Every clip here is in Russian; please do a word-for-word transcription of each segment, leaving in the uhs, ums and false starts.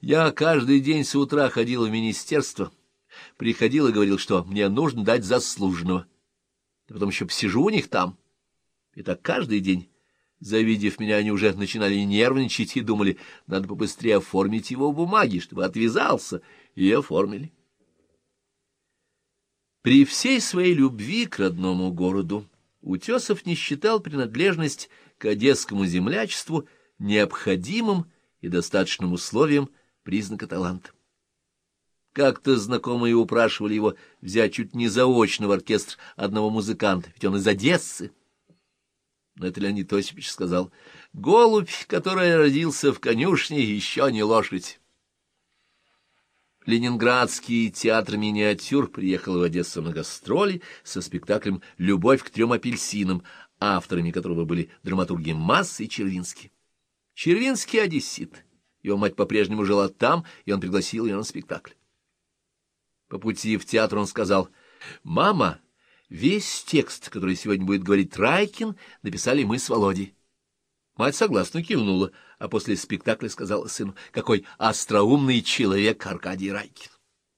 Я каждый день с утра ходил в министерство, приходил и говорил, что мне нужно дать заслуженного. Да потом еще посижу у них там. И так каждый день. Завидев меня, они уже начинали нервничать и думали, надо побыстрее оформить его в бумаге, чтобы отвязался, и оформили. При всей своей любви к родному городу Утесов не считал принадлежность к одесскому землячеству необходимым и достаточным условием признака таланта. Как-то знакомые упрашивали его взять чуть не заочно в оркестр одного музыканта, ведь он из Одессы. Но это Леонид Осипович сказал: «Голубь, который родился в конюшне, еще не лошадь». Ленинградский театр миниатюр приехал в Одессу на гастроли со спектаклем «Любовь к трем апельсинам», авторами которого были драматурги Масс и Червинский. Червинский — одессит. Его мать по-прежнему жила там, и он пригласил ее на спектакль. По пути в театр он сказал: «Мама, весь текст, который сегодня будет говорить Райкин, написали мы с Володей». Мать согласно кивнула, а после спектакля сказала сыну: «Какой остроумный человек Аркадий Райкин».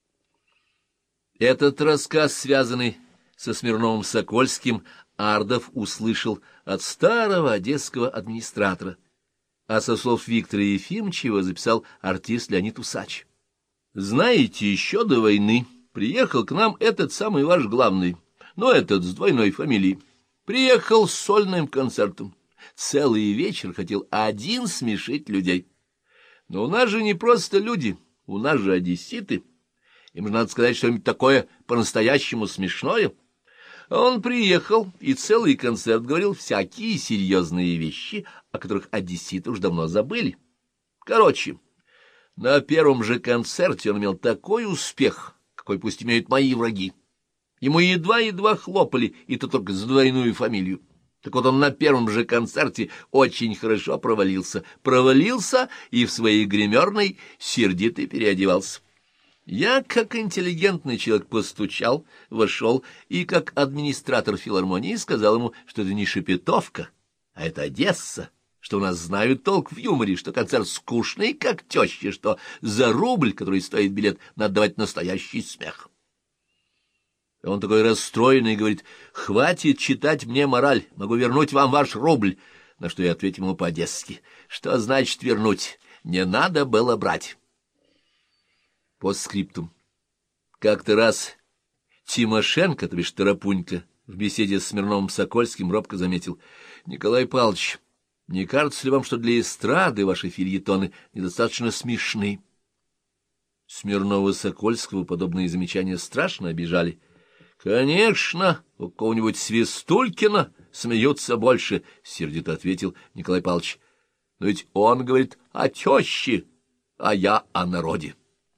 Этот рассказ, связанный со Смирновым-Сокольским, Ардов услышал от старого одесского администратора, а со слов Виктора Ефимовича записал артист Леонид Усач. «Знаете, еще до войны приехал к нам этот самый ваш главный, но этот с двойной фамилией. Приехал с сольным концертом. Целый вечер хотел один смешить людей. Но у нас же не просто люди, у нас же одесситы. Им же надо сказать что-нибудь такое по-настоящему смешное». Он приехал и целый концерт говорил всякие серьезные вещи, о которых одесситы уж давно забыли. Короче, на первом же концерте он имел такой успех, какой пусть имеют мои враги. Ему едва-едва хлопали, и то только за двойную фамилию. Так вот он на первом же концерте очень хорошо провалился. Провалился и в своей гримерной сердито переодевался. Я, как интеллигентный человек, постучал, вошел, и как администратор филармонии сказал ему, что это не Шепетовка, а это Одесса, что у нас знают толк в юморе, что концерт скучный, как теща, что за рубль, который стоит билет, надо давать настоящий смех. Он такой расстроенный говорит: «Хватит читать мне мораль, могу вернуть вам ваш рубль». На что я ответил ему по-одесски: «Что значит вернуть? Не надо было брать». Постскриптум. Как-то раз Тимошенко, то бишь Тарапунька, в беседе с Смирновым-Сокольским робко заметил: «Николай Павлович, не кажется ли вам, что для эстрады ваши фельетоны недостаточно смешны?» Смирнова-Сокольского подобные замечания страшно обижали. «Конечно, у кого-нибудь Свистулькина смеются больше», — сердито ответил Николай Павлович. «Но ведь он говорит о теще, а я о народе».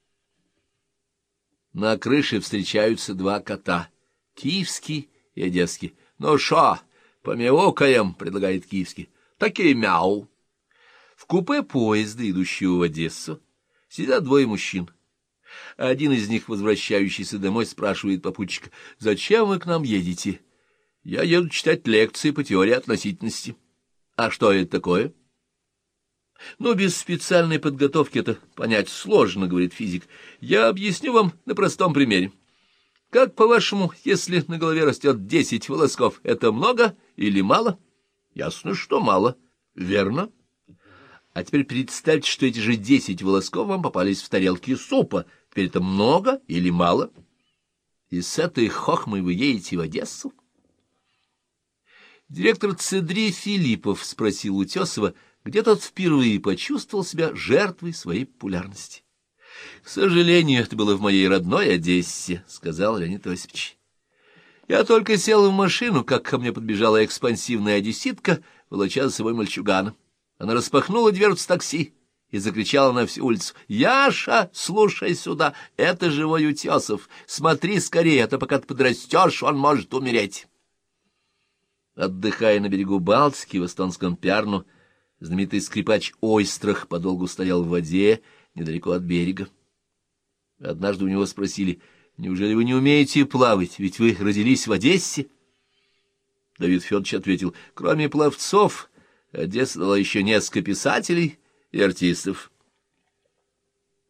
На крыше встречаются два кота — киевский и одесский. «Ну шо, помяукаем?» — предлагает киевский. «Такие мяу». В купе поезда, идущего в Одессу, сидят двое мужчин. Один из них, возвращающийся домой, спрашивает попутчика: «Зачем вы к нам едете?» «Я еду читать лекции по теории относительности». «А что это такое?» «Ну, без специальной подготовки это понять сложно», — говорит физик. «Я объясню вам на простом примере. Как, по-вашему, если на голове растет десять волосков, это много или мало?» «Ясно, что мало». «Верно. А теперь представьте, что эти же десять волосков вам попались в тарелке супа. Теперь это много или мало?» И с этой хохмой вы едете в Одессу? Директор ЦДРИ Филиппов спросил Утесова, где тот впервые почувствовал себя жертвой своей популярности. — К сожалению, это было в моей родной Одессе, — сказал Леонид Осипович. Я только сел в машину, как ко мне подбежала экспансивная одесситка, волоча за собой мальчугана. Она распахнула дверцу такси и закричала на всю улицу: «Яша, слушай сюда, это живой Утесов, смотри скорее, а то пока ты подрастешь, он может умереть». Отдыхая на берегу Балтики в эстонском Пярну, знаменитый скрипач Ойстрах подолгу стоял в воде недалеко от берега. Однажды у него спросили: «Неужели вы не умеете плавать, ведь вы родились в Одессе?» Давид Федорович ответил: «Кроме пловцов, Одесса дала еще несколько писателей и артистов».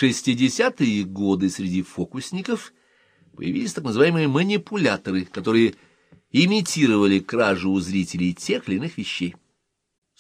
шестидесятые годы среди фокусников появились так называемые манипуляторы, которые имитировали кражу у зрителей тех или иных вещей.